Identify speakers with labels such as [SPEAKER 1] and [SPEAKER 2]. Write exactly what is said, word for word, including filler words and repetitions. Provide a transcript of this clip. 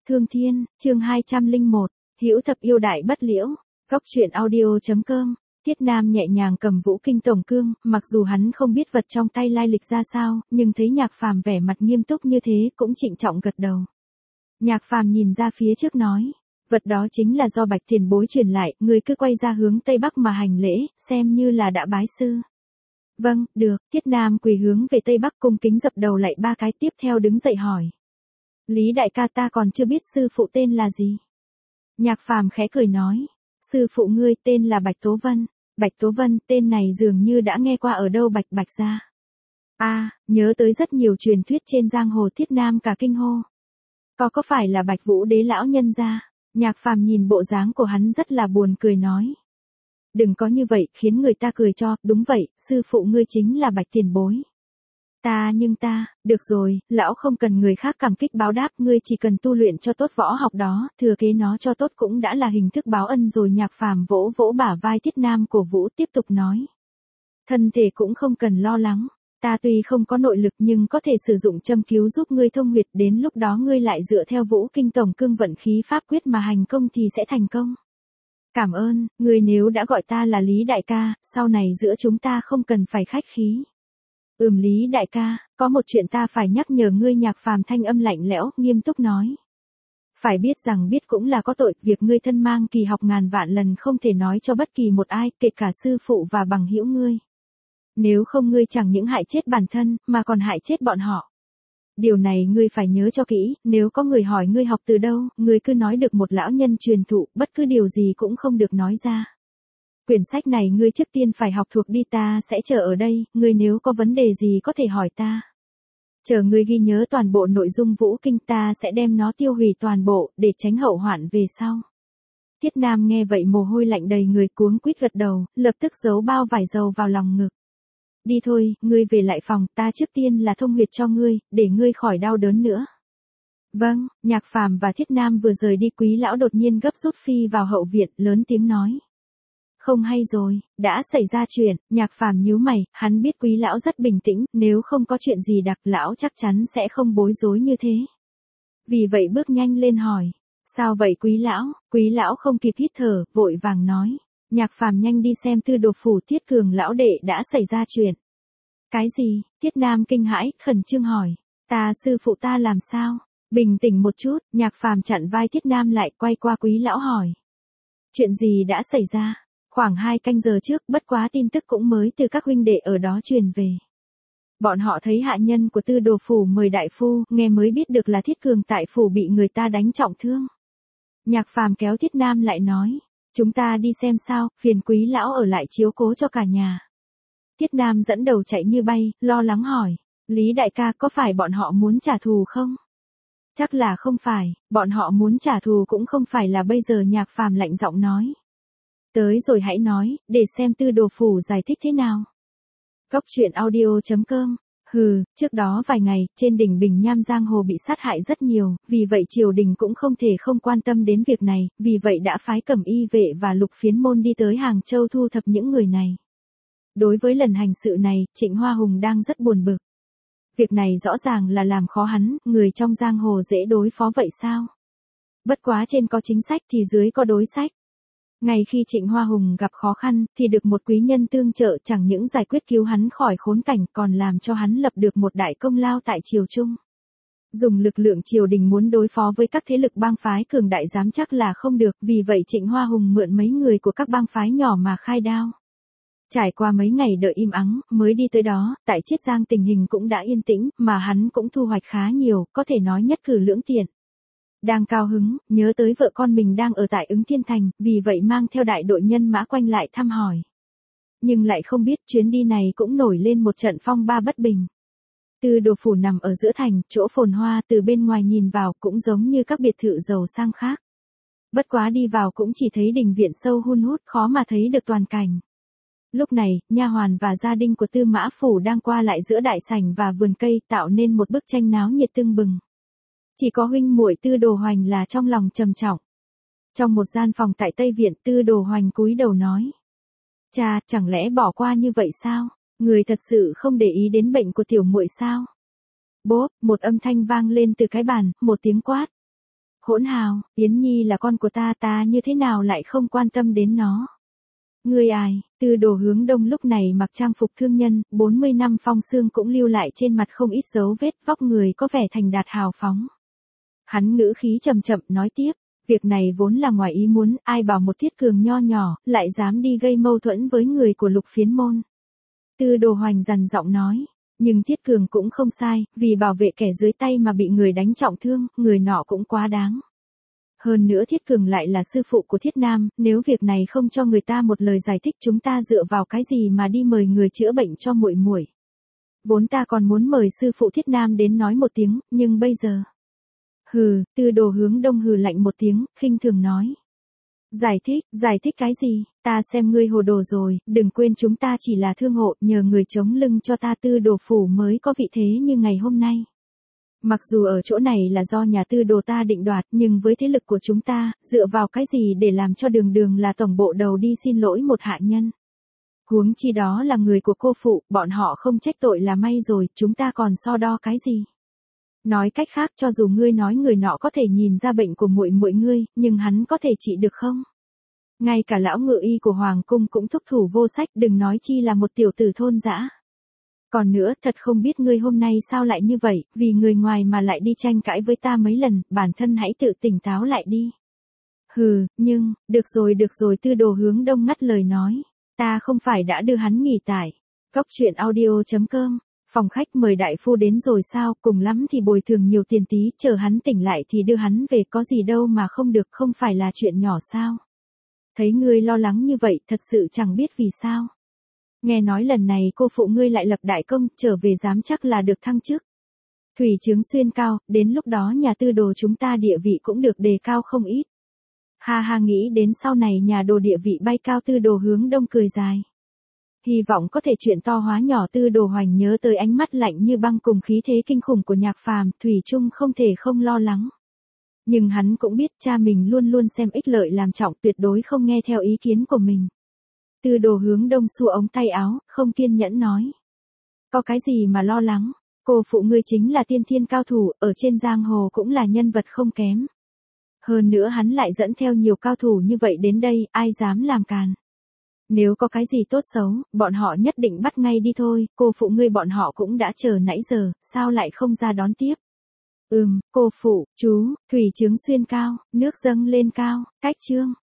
[SPEAKER 1] Thương Thiên, chương hai trăm lẻ một, Hữu Thập Yêu Đại Bất Liễu, Góc truyện audio.com. Tiết Nam nhẹ nhàng cầm Vũ Kinh Tổng Cương, mặc dù hắn không biết vật trong tay lai lịch ra sao, nhưng thấy Nhạc Phàm vẻ mặt nghiêm túc như thế cũng trịnh trọng gật đầu. Nhạc Phàm nhìn ra phía trước nói, vật đó chính là do Bạch tiền bối truyền lại, người cứ quay ra hướng Tây Bắc mà hành lễ, xem như là đã bái sư. Vâng, được, Tiết Nam quỳ hướng về Tây Bắc cung kính dập đầu lạy ba cái, tiếp theo đứng dậy hỏi. Lý đại ca, ta còn chưa biết sư phụ tên là gì. Nhạc Phàm khẽ cười nói, sư phụ ngươi tên là Bạch Tố Vân. Bạch Tố Vân, tên này dường như đã nghe qua ở đâu. Bạch Bạch gia. A, à, nhớ tới rất nhiều truyền thuyết trên giang hồ. Tiết Nam cả kinh hô. Có có phải là Bạch Vũ Đế lão nhân gia? Nhạc Phàm nhìn bộ dáng của hắn rất là buồn cười nói. Đừng có như vậy, khiến người ta cười cho. Đúng vậy, sư phụ ngươi chính là Bạch tiền bối. Ta nhưng ta, được rồi, lão không cần người khác cảm kích báo đáp, ngươi chỉ cần tu luyện cho tốt võ học đó, thừa kế nó cho tốt cũng đã là hình thức báo ân rồi. Nhạc Phàm vỗ vỗ bả vai Tiết Nam cổ vũ tiếp tục nói. Thân thể cũng không cần lo lắng, ta tuy không có nội lực nhưng có thể sử dụng châm cứu giúp ngươi thông huyệt, đến lúc đó ngươi lại dựa theo Vũ Kinh Tổng Cương vận khí pháp quyết mà hành công thì sẽ thành công. Cảm ơn, ngươi nếu đã gọi ta là Lý đại ca, sau này giữa chúng ta không cần phải khách khí. Ừm Lý đại ca, có một chuyện ta phải nhắc nhở ngươi. Nhạc Phàm thanh âm lạnh lẽo, nghiêm túc nói. Phải biết rằng biết cũng là có tội, việc ngươi thân mang kỳ học ngàn vạn lần không thể nói cho bất kỳ một ai, kể cả sư phụ và bằng hữu ngươi. Nếu không ngươi chẳng những hại chết bản thân, mà còn hại chết bọn họ. Điều này ngươi phải nhớ cho kỹ, nếu có người hỏi ngươi học từ đâu, ngươi cứ nói được một lão nhân truyền thụ, bất cứ điều gì cũng không được nói ra. Quyển sách này ngươi trước tiên phải học thuộc đi, ta sẽ chờ ở đây, ngươi nếu có vấn đề gì có thể hỏi ta. Chờ ngươi ghi nhớ toàn bộ nội dung Vũ Kinh, ta sẽ đem nó tiêu hủy toàn bộ, để tránh hậu hoạn về sau. Tiết Nam nghe vậy mồ hôi lạnh đầy người, cuống quýt gật đầu, lập tức giấu bao vải dầu vào lòng ngực. Đi thôi, ngươi về lại phòng, ta trước tiên là thông huyệt cho ngươi, để ngươi khỏi đau đớn nữa. Vâng, Nhạc Phàm và Thiết Nam vừa rời đi, Quý lão đột nhiên gấp rút phi vào hậu viện, lớn tiếng nói. Không hay rồi, đã xảy ra chuyện. Nhạc Phàm nhíu mày, hắn biết Quý lão rất bình tĩnh, nếu không có chuyện gì đặc lão chắc chắn sẽ không bối rối như thế. Vì vậy bước nhanh lên hỏi, sao vậy Quý lão? Quý lão không kịp hít thở, vội vàng nói, Nhạc Phàm nhanh đi xem Tư Đồ phủ Tiết Cường lão đệ đã xảy ra chuyện. Cái gì? Tiết Nam kinh hãi, khẩn trương hỏi, ta sư phụ ta làm sao? Bình tĩnh một chút. Nhạc Phàm chặn vai Tiết Nam lại, quay qua Quý lão hỏi. Chuyện gì đã xảy ra? Khoảng hai canh giờ trước, bất quá tin tức cũng mới từ các huynh đệ ở đó truyền về. Bọn họ thấy hạ nhân của Tư Đồ phủ mời đại phu, nghe mới biết được là Thiết Cường tại phủ bị người ta đánh trọng thương. Nhạc Phàm kéo Tiết Nam lại nói, chúng ta đi xem sao, phiền Quý lão ở lại chiếu cố cho cả nhà. Tiết Nam dẫn đầu chạy như bay, lo lắng hỏi, Lý đại ca, có phải bọn họ muốn trả thù không? Chắc là không phải, bọn họ muốn trả thù cũng không phải là bây giờ. Nhạc Phàm lạnh giọng nói. Tới rồi hãy nói, để xem Tư Đồ phủ giải thích thế nào. Góc truyện audio.com. Hừ, trước đó vài ngày, trên đỉnh Bình Nham giang hồ bị sát hại rất nhiều, vì vậy triều đình cũng không thể không quan tâm đến việc này, vì vậy đã phái Cẩm Y vệ và Lục Phiến môn đi tới Hàng Châu thu thập những người này. Đối với lần hành sự này, Trịnh Hoa Hùng đang rất buồn bực. Việc này rõ ràng là làm khó hắn, người trong giang hồ dễ đối phó vậy sao? Bất quá trên có chính sách thì dưới có đối sách. Ngay khi Trịnh Hoa Hùng gặp khó khăn, thì được một quý nhân tương trợ, chẳng những giải quyết cứu hắn khỏi khốn cảnh, còn làm cho hắn lập được một đại công lao tại triều trung. Dùng lực lượng triều đình muốn đối phó với các thế lực bang phái cường đại dám chắc là không được, vì vậy Trịnh Hoa Hùng mượn mấy người của các bang phái nhỏ mà khai đao. Trải qua mấy ngày đợi im ắng, mới đi tới đó, tại Chiết Giang tình hình cũng đã yên tĩnh, mà hắn cũng thu hoạch khá nhiều, có thể nói nhất cử lưỡng tiện. Đang cao hứng, nhớ tới vợ con mình đang ở tại Ứng Thiên Thành, vì vậy mang theo đại đội nhân mã quanh lại thăm hỏi. Nhưng lại không biết chuyến đi này cũng nổi lên một trận phong ba bất bình. Tư Đồ phủ nằm ở giữa thành, chỗ phồn hoa, từ bên ngoài nhìn vào cũng giống như các biệt thự giàu sang khác. Bất quá đi vào cũng chỉ thấy đình viện sâu hun hút, khó mà thấy được toàn cảnh. Lúc này, nha hoàn và gia đình của Tư Mã phủ đang qua lại giữa đại sảnh và vườn cây, tạo nên một bức tranh náo nhiệt tưng bừng. Chỉ có huynh muội Tư Đồ Hoành là trong lòng trầm trọng. Trong một gian phòng tại Tây Viện, Tư Đồ Hoành cúi đầu nói. Cha, chẳng lẽ bỏ qua như vậy sao? Người thật sự không để ý đến bệnh của tiểu muội sao? Bốp, một âm thanh vang lên từ cái bàn, một tiếng quát. Hỗn hào, Yến Nhi là con của ta, ta như thế nào lại không quan tâm đến nó. Ngươi ai, Tư Đồ Hướng Đông lúc này mặc trang phục thương nhân, bốn mươi năm phong sương cũng lưu lại trên mặt không ít dấu vết, vóc người có vẻ thành đạt hào phóng. Hắn ngữ khí chậm chậm nói tiếp, việc này vốn là ngoài ý muốn, ai bảo một Thiết Cường nho nhỏ, lại dám đi gây mâu thuẫn với người của Lục Phiến môn. Tư Đồ Hoành dằn giọng nói, nhưng Thiết Cường cũng không sai, vì bảo vệ kẻ dưới tay mà bị người đánh trọng thương, người nọ cũng quá đáng. Hơn nữa Thiết Cường lại là sư phụ của Thiết Nam, nếu việc này không cho người ta một lời giải thích chúng ta dựa vào cái gì mà đi mời người chữa bệnh cho muội muội. Vốn ta còn muốn mời sư phụ Thiết Nam đến nói một tiếng, nhưng bây giờ. Hừ, Tư Đồ Hướng Đông hừ lạnh một tiếng, khinh thường nói. Giải thích, giải thích cái gì, ta xem ngươi hồ đồ rồi, đừng quên chúng ta chỉ là thương hộ, nhờ người chống lưng cho ta Tư Đồ phủ mới có vị thế như ngày hôm nay. Mặc dù ở chỗ này là do nhà Tư Đồ ta định đoạt, nhưng với thế lực của chúng ta, dựa vào cái gì để làm cho Đường Đường là tổng bộ đầu đi xin lỗi một hạ nhân. Huống chi đó là người của cô phụ, bọn họ không trách tội là may rồi, chúng ta còn so đo cái gì. Nói cách khác, cho dù ngươi nói người nọ có thể nhìn ra bệnh của muội muội ngươi, nhưng hắn có thể trị được không? Ngay cả lão ngự y của Hoàng cung cũng thúc thủ vô sách, đừng nói chi là một tiểu tử thôn dã. Còn nữa, thật không biết ngươi hôm nay sao lại như vậy, vì người ngoài mà lại đi tranh cãi với ta mấy lần, bản thân hãy tự tỉnh táo lại đi. Hừ, nhưng, được rồi được rồi Tư Đồ Hướng Đông ngắt lời nói, ta không phải đã đưa hắn nghỉ tải. Cóc truyện audio chấm com, phòng khách mời đại phu đến rồi sao, cùng lắm thì bồi thường nhiều tiền tí, chờ hắn tỉnh lại thì đưa hắn về, có gì đâu mà không được, không phải là chuyện nhỏ sao. Thấy ngươi lo lắng như vậy, thật sự chẳng biết vì sao. Nghe nói lần này cô phụ ngươi lại lập đại công, trở về dám chắc là được thăng chức. Thủy chướng xuyên cao, đến lúc đó nhà Tư Đồ chúng ta địa vị cũng được đề cao không ít. Ha ha, nghĩ đến sau này nhà Đồ địa vị bay cao. Tư Đồ Hướng Đông cười dài. Hy vọng có thể chuyện to hóa nhỏ. Tư Đồ Hoành nhớ tới ánh mắt lạnh như băng cùng khí thế kinh khủng của Nhạc Phàm, thủy chung không thể không lo lắng. Nhưng hắn cũng biết cha mình luôn luôn xem ích lợi làm trọng, tuyệt đối không nghe theo ý kiến của mình. Tư Đồ Hướng Đông xua ống tay áo, không kiên nhẫn nói. Có cái gì mà lo lắng, cô phụ ngươi chính là tiên thiên cao thủ, ở trên giang hồ cũng là nhân vật không kém. Hơn nữa hắn lại dẫn theo nhiều cao thủ như vậy đến đây, ai dám làm càn. Nếu có cái gì tốt xấu, bọn họ nhất định bắt ngay đi thôi, cô phụ ngươi bọn họ cũng đã chờ nãy giờ, sao lại không ra đón tiếp. Ừm, cô phụ, chú, thủy chướng xuyên cao, nước dâng lên cao, cách chương.